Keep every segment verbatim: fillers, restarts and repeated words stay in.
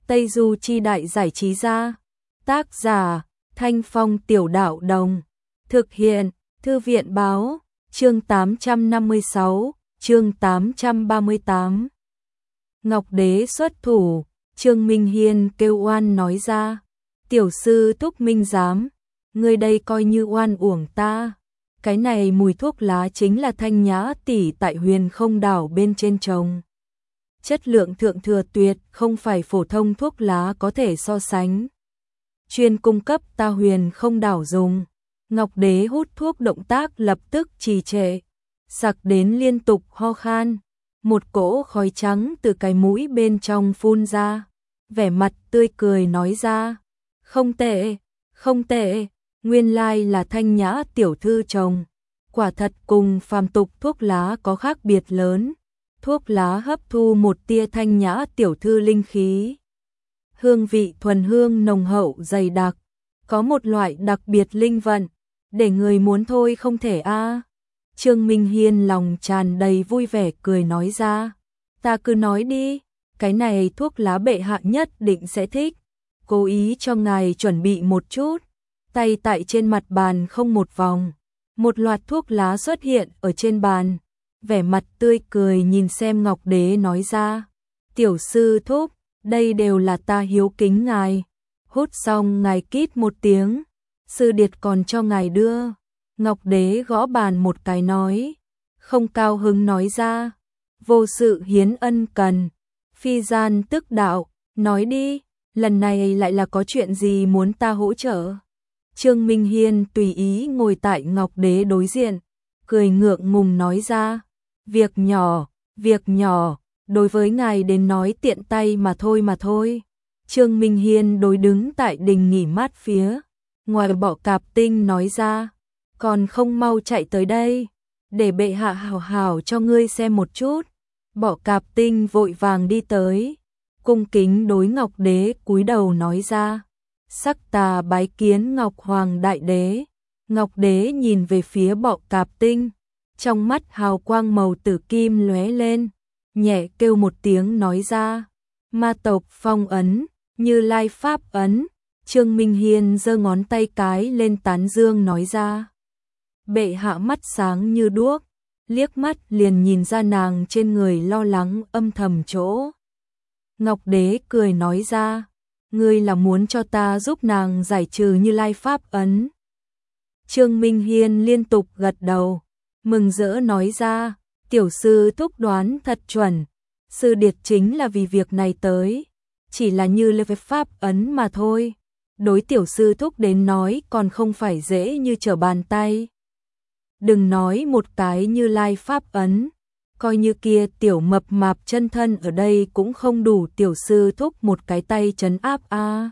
Tây Du Chi Đại Giải Trí Gia. Tác giả Thanh Phong Tiểu Đạo Đồng. Thực hiện Thư viện Báo. Chương tám trăm năm mươi sáu, chương tám trăm ba mươi tám. Ngọc Đế xuất thủ, Trương Minh Hiên kêu oan nói ra. Tiểu sư Thúc Minh Giám, ngươi đây coi như oan uổng ta. Cái này mùi thuốc lá chính là Thanh Nhã tỷ tại Huyền Không đảo bên trên trồng. Chất lượng thượng thừa tuyệt, không phải phổ thông thuốc lá có thể so sánh. Chuyên cung cấp ta Huyền Không đảo dùng. Ngọc Đế hút thuốc động tác lập tức trì trệ, sặc đến liên tục ho khan, một cỗ khói trắng từ cái mũi bên trong phun ra, vẻ mặt tươi cười nói ra, không tệ, không tệ, nguyên lai là Thanh Nhã tiểu thư trồng, quả thật cùng phàm tục thuốc lá có khác biệt lớn, thuốc lá hấp thu một tia Thanh Nhã tiểu thư linh khí, hương vị thuần hương nồng hậu dày đặc, có một loại đặc biệt linh vận, để người muốn thôi không thể a. À. Trương Minh Hiên lòng tràn đầy vui vẻ cười nói ra, ta cứ nói đi, cái này thuốc lá bệ hạ nhất định sẽ thích, cố ý cho ngài chuẩn bị một chút, tay tại trên mặt bàn không một vòng, một loạt thuốc lá xuất hiện ở trên bàn, vẻ mặt tươi cười nhìn xem Ngọc Đế nói ra, tiểu sư thúc, đây đều là ta hiếu kính ngài, hút xong ngài kít một tiếng. Sư điệt còn cho ngài đưa. Ngọc Đế gõ bàn một cái nói, không cao hứng nói ra, vô sự hiến ân cần, phi gian tức đạo, nói đi, lần này lại là có chuyện gì muốn ta hỗ trợ. Trương Minh Hiên tùy ý ngồi tại Ngọc Đế đối diện, cười ngượng ngùng nói ra, việc nhỏ, việc nhỏ, đối với ngài đến nói tiện tay mà thôi mà thôi. Trương Minh Hiên đối đứng tại đình nghỉ mát phía ngoài Bọ Cạp Tinh nói ra, còn không mau chạy tới đây, để bệ hạ hào hào cho ngươi xem một chút. Bọ Cạp Tinh vội vàng đi tới, cung kính đối Ngọc Đế cúi đầu nói ra, sắc tà bái kiến Ngọc Hoàng Đại Đế. Ngọc Đế nhìn về phía Bọ Cạp Tinh, trong mắt hào quang màu tử kim lóe lên, nhẹ kêu một tiếng nói ra, ma tộc phong ấn, Như Lai pháp ấn. Trương Minh Hiên giơ ngón tay cái lên tán dương nói ra. Bệ hạ mắt sáng như đuốc, liếc mắt liền nhìn ra nàng trên người lo lắng âm thầm chỗ. Ngọc Đế cười nói ra, ngươi là muốn cho ta giúp nàng giải trừ Như Lai pháp ấn. Trương Minh Hiên liên tục gật đầu, mừng rỡ nói ra, tiểu sư thúc đoán thật chuẩn, sư điệt chính là vì việc này tới, chỉ là Như Lai pháp ấn mà thôi. Đối tiểu sư thúc đến nói còn không phải dễ như trở bàn tay. Đừng nói một cái Như Lai pháp ấn, coi như kia tiểu mập mạp chân thân ở đây cũng không đủ tiểu sư thúc một cái tay trấn áp a. À.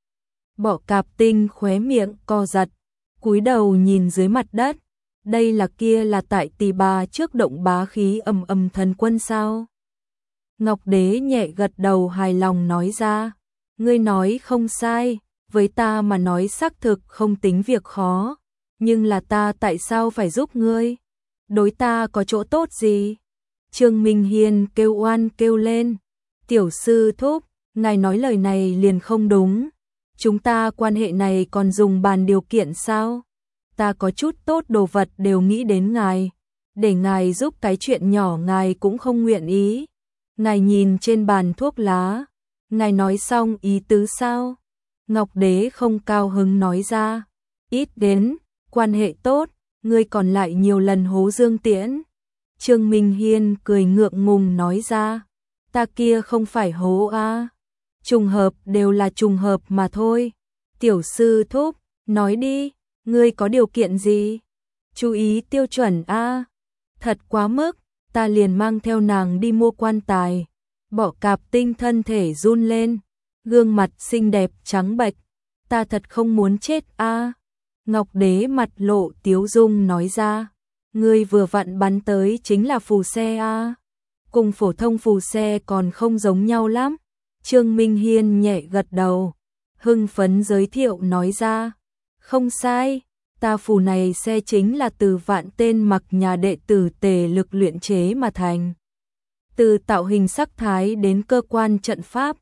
Bọ Cạp Tinh khóe miệng co giật, cúi đầu nhìn dưới mặt đất, đây là kia là tại Tỳ Bà trước động bá khí ầm ầm thần quân sao? Ngọc Đế nhẹ gật đầu hài lòng nói ra, ngươi nói không sai. Với ta mà nói xác thực không tính việc khó, nhưng là ta tại sao phải giúp ngươi? Đối ta có chỗ tốt gì? Trương Minh Hiên kêu oan kêu lên, tiểu sư thúc, ngài nói lời này liền không đúng, chúng ta quan hệ này còn dùng bàn điều kiện sao? Ta có chút tốt đồ vật đều nghĩ đến ngài, để ngài giúp cái chuyện nhỏ ngài cũng không nguyện ý. Ngài nhìn trên bàn thuốc lá, ngài nói xong ý tứ sao? Ngọc Đế không cao hứng nói ra, ít đến, quan hệ tốt, ngươi còn lại nhiều lần hố Dương Tiễn. Trương Minh Hiên cười ngượng ngùng nói ra, ta kia không phải hố a, à. Trùng hợp đều là trùng hợp mà thôi. Tiểu sư thúc, nói đi, ngươi có điều kiện gì? Chú ý tiêu chuẩn a. À. Thật quá mức, ta liền mang theo nàng đi mua quan tài. Bọ Cạp Tinh thân thể run lên, gương mặt xinh đẹp trắng bệch, ta thật không muốn chết a. À. Ngọc Đế mặt lộ tiếu dung nói ra, ngươi vừa vặn bắn tới chính là phù xe a, à. Cùng phổ thông phù xe còn không giống nhau lắm. Trương Minh Hiên nhẹ gật đầu, hưng phấn giới thiệu nói ra, không sai, ta phù này xe chính là từ vạn tên mặc nhà đệ tử tề lực luyện chế mà thành. Từ tạo hình sắc thái đến cơ quan trận pháp,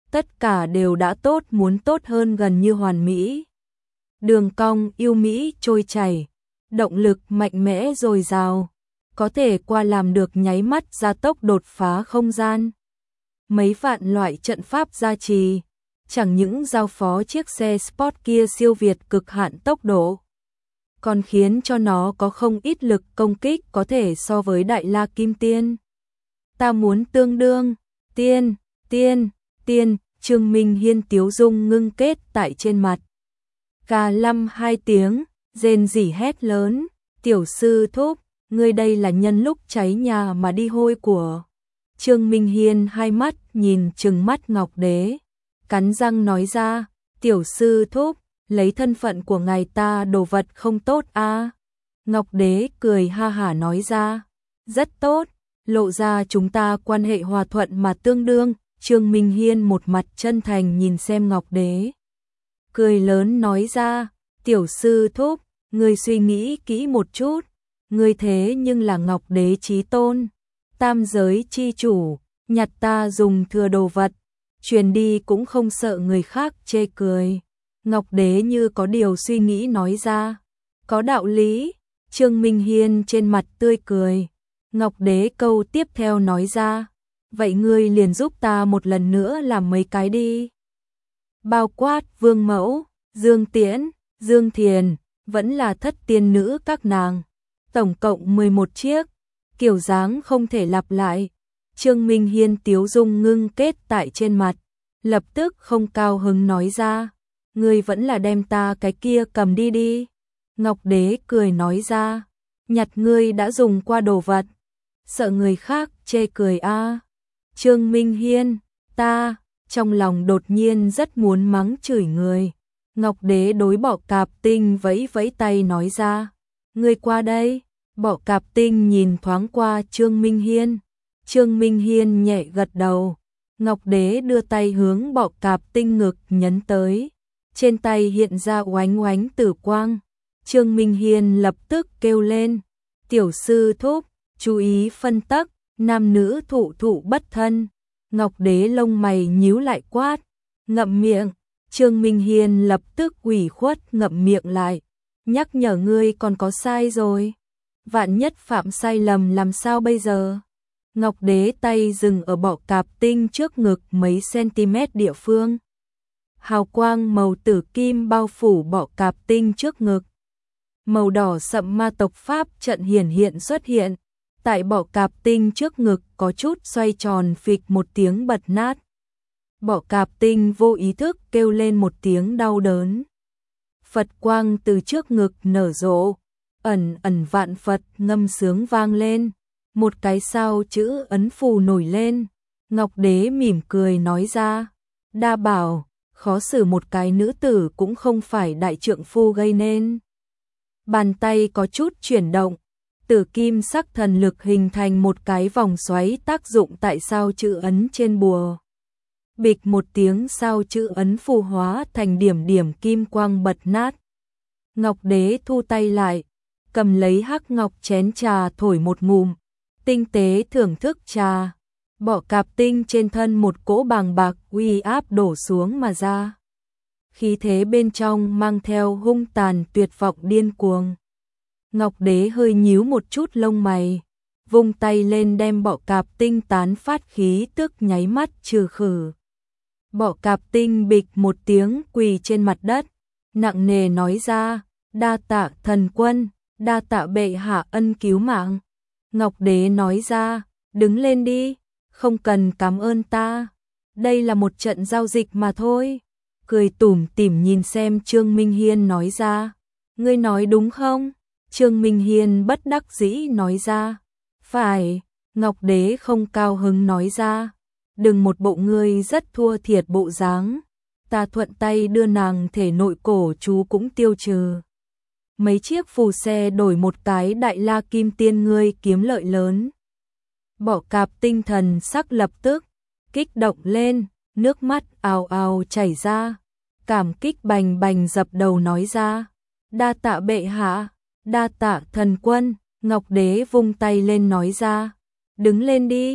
tất cả đều đã tốt muốn tốt hơn gần như hoàn mỹ. Đường cong yêu mỹ trôi chảy, động lực mạnh mẽ dồi dào, có thể qua làm được nháy mắt gia tốc đột phá không gian. Mấy vạn loại trận pháp gia trì, chẳng những giao phó chiếc xe sport kia siêu việt cực hạn tốc độ, còn khiến cho nó có không ít lực công kích có thể so với Đại La Kim Tiên. Ta muốn tương đương, tiên, tiên, tiên, Trương Minh Hiên tiếu dung ngưng kết tại trên mặt. Cà lâm hai tiếng, rên rỉ hét lớn, tiểu sư thúc, ngươi đây là nhân lúc cháy nhà mà đi hôi của. Trương Minh Hiên hai mắt nhìn trừng mắt Ngọc Đế, cắn răng nói ra, tiểu sư thúc, lấy thân phận của ngài ta đồ vật không tốt a. À? Ngọc Đế cười ha hả nói ra, rất tốt, lộ ra chúng ta quan hệ hòa thuận mà tương đương. Trương Minh Hiên một mặt chân thành nhìn xem Ngọc Đế, cười lớn nói ra, tiểu sư thúc, ngươi suy nghĩ kỹ một chút, ngươi thế nhưng là Ngọc Đế chí tôn, tam giới chi chủ, nhặt ta dùng thừa đồ vật, truyền đi cũng không sợ người khác chê cười. Ngọc Đế như có điều suy nghĩ nói ra, có đạo lý. Trương Minh Hiên trên mặt tươi cười. Ngọc Đế câu tiếp theo nói ra, vậy ngươi liền giúp ta một lần nữa làm mấy cái đi. Bao quát Vương Mẫu, Dương Tiễn, Dương Thiền, vẫn là thất tiên nữ các nàng, tổng cộng mười một chiếc, kiểu dáng không thể lặp lại. Trương Minh Hiên tiếu dung ngưng kết tại trên mặt, lập tức không cao hứng nói ra, ngươi vẫn là đem ta cái kia cầm đi đi. Ngọc Đế cười nói ra, nhặt ngươi đã dùng qua đồ vật, sợ người khác chê cười a. À. Trương Minh Hiên, ta, trong lòng đột nhiên rất muốn mắng chửi người. Ngọc Đế đối Bọ Cạp Tinh vẫy vẫy tay nói ra, ngươi qua đây. Bọ Cạp Tinh nhìn thoáng qua Trương Minh Hiên. Trương Minh Hiên nhẹ gật đầu. Ngọc Đế đưa tay hướng Bọ Cạp Tinh ngực nhấn tới. Trên tay hiện ra oánh oánh tử quang. Trương Minh Hiên lập tức kêu lên, tiểu sư thúc, chú ý phân tắc, nam nữ thụ thụ bất thân. Ngọc Đế lông mày nhíu lại quát, ngậm miệng. Trương Minh Hiên lập tức ủy khuất ngậm miệng lại, nhắc nhở ngươi còn có sai rồi. Vạn nhất phạm sai lầm làm sao bây giờ? Ngọc Đế tay dừng ở Bọ Cạp Tinh trước ngực mấy cm địa phương. Hào quang màu tử kim bao phủ Bọ Cạp Tinh trước ngực. Màu đỏ sậm ma tộc pháp trận hiển hiện xuất hiện. Tại Bọ Cạp Tinh trước ngực có chút xoay tròn phịch một tiếng bật nát. Bọ Cạp Tinh vô ý thức kêu lên một tiếng đau đớn. Phật quang từ trước ngực nở rộ, ẩn ẩn vạn Phật ngâm sướng vang lên, một cái sao chữ ấn phù nổi lên. Ngọc Đế mỉm cười nói ra, đa bảo, khó xử một cái nữ tử cũng không phải đại trượng phu gây nên. Bàn tay có chút chuyển động, tử kim sắc thần lực hình thành một cái vòng xoáy tác dụng tại sao chữ ấn trên bùa. Bịch một tiếng sao chữ ấn phù hóa thành điểm điểm kim quang bật nát. Ngọc Đế thu tay lại, cầm lấy hắc ngọc chén trà thổi một ngụm, tinh tế thưởng thức trà. Bọ Cạp Tinh trên thân một cỗ bàng bạc uy áp đổ xuống mà ra. Khí thế bên trong mang theo hung tàn tuyệt vọng điên cuồng. Ngọc Đế hơi nhíu một chút lông mày, vung tay lên đem Bọ Cạp Tinh tán phát khí tức nháy mắt trừ khử. Bọ Cạp Tinh bịch một tiếng quỳ trên mặt đất, nặng nề nói ra, đa tạ thần quân, đa tạ bệ hạ ân cứu mạng. Ngọc Đế nói ra, đứng lên đi, không cần cảm ơn ta, đây là một trận giao dịch mà thôi. Cười tủm tỉm nhìn xem Trương Minh Hiên nói ra, ngươi nói đúng không? Trương Minh Hiên bất đắc dĩ nói ra, phải. Ngọc Đế không cao hứng nói ra, đừng một bộ ngươi rất thua thiệt bộ dáng, ta thuận tay đưa nàng thể nội cổ chú cũng tiêu trừ. Mấy chiếc phù xe đổi một cái Đại La Kim Tiên ngươi kiếm lợi lớn. Bọ Cạp Tinh thần sắc lập tức kích động lên, nước mắt ào ào chảy ra, cảm kích bành bành dập đầu nói ra, đa tạ bệ hạ, đa tạ thần quân. Ngọc Đế vung tay lên nói ra, đứng lên đi,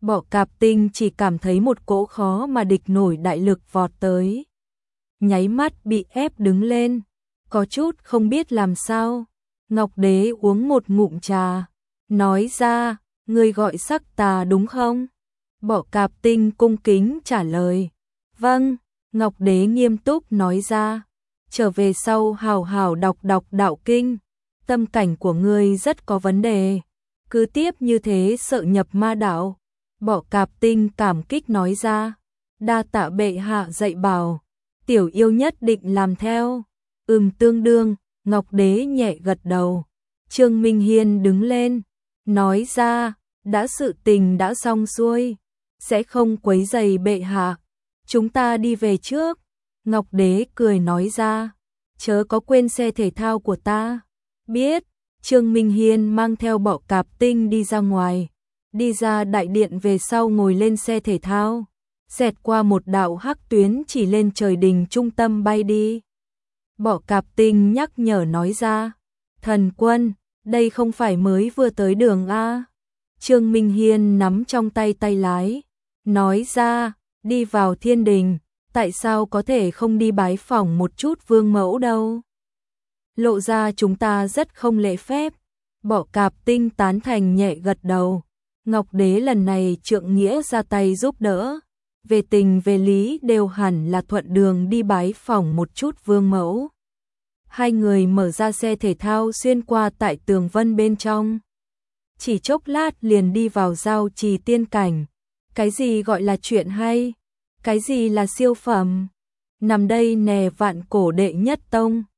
Bỏ Cạp Tinh chỉ cảm thấy một cỗ khó mà địch nổi đại lực vọt tới. Nháy mắt bị ép đứng lên, có chút không biết làm sao. Ngọc Đế uống một ngụm trà, nói ra, ngươi gọi Sắc Tà đúng không? Bỏ Cạp Tinh cung kính trả lời. Vâng, Ngọc Đế nghiêm túc nói ra, trở về sau hào hào đọc đọc đạo kinh, tâm cảnh của ngươi rất có vấn đề, cứ tiếp như thế sợ nhập ma đạo. Bỏ Cạp Tinh cảm kích nói ra, đa tạ bệ hạ dạy bảo, tiểu yêu nhất định làm theo. Ừm tương đương, Ngọc Đế nhẹ gật đầu. Trương Minh Hiên đứng lên, nói ra, đã sự tình đã xong xuôi, sẽ không quấy rầy bệ hạ, chúng ta đi về trước. Ngọc Đế cười nói ra, chớ có quên xe thể thao của ta. Biết. Trương Minh Hiên mang theo Bỏ Cạp Tinh đi ra ngoài, đi ra đại điện về sau ngồi lên xe thể thao, xẹt qua một đạo hắc tuyến chỉ lên trời đình trung tâm bay đi. Bỏ Cạp Tinh nhắc nhở nói ra, thần quân, đây không phải mới vừa tới đường A. Trương Minh Hiên nắm trong tay tay lái, nói ra, đi vào thiên đình, tại sao có thể không đi bái phỏng một chút vương mẫu đâu? Lộ ra chúng ta rất không lễ phép. Bỏ Cạp Tinh tán thành nhẹ gật đầu. Ngọc Đế lần này trượng nghĩa ra tay giúp đỡ, về tình về lý đều hẳn là thuận đường đi bái phỏng một chút vương mẫu. Hai người mở ra xe thể thao xuyên qua tại tường vân bên trong. Chỉ chốc lát liền đi vào giao trì tiên cảnh. Cái gì gọi là chuyện hay? Cái gì là siêu phẩm? Nằm đây nè vạn cổ đệ nhất tông.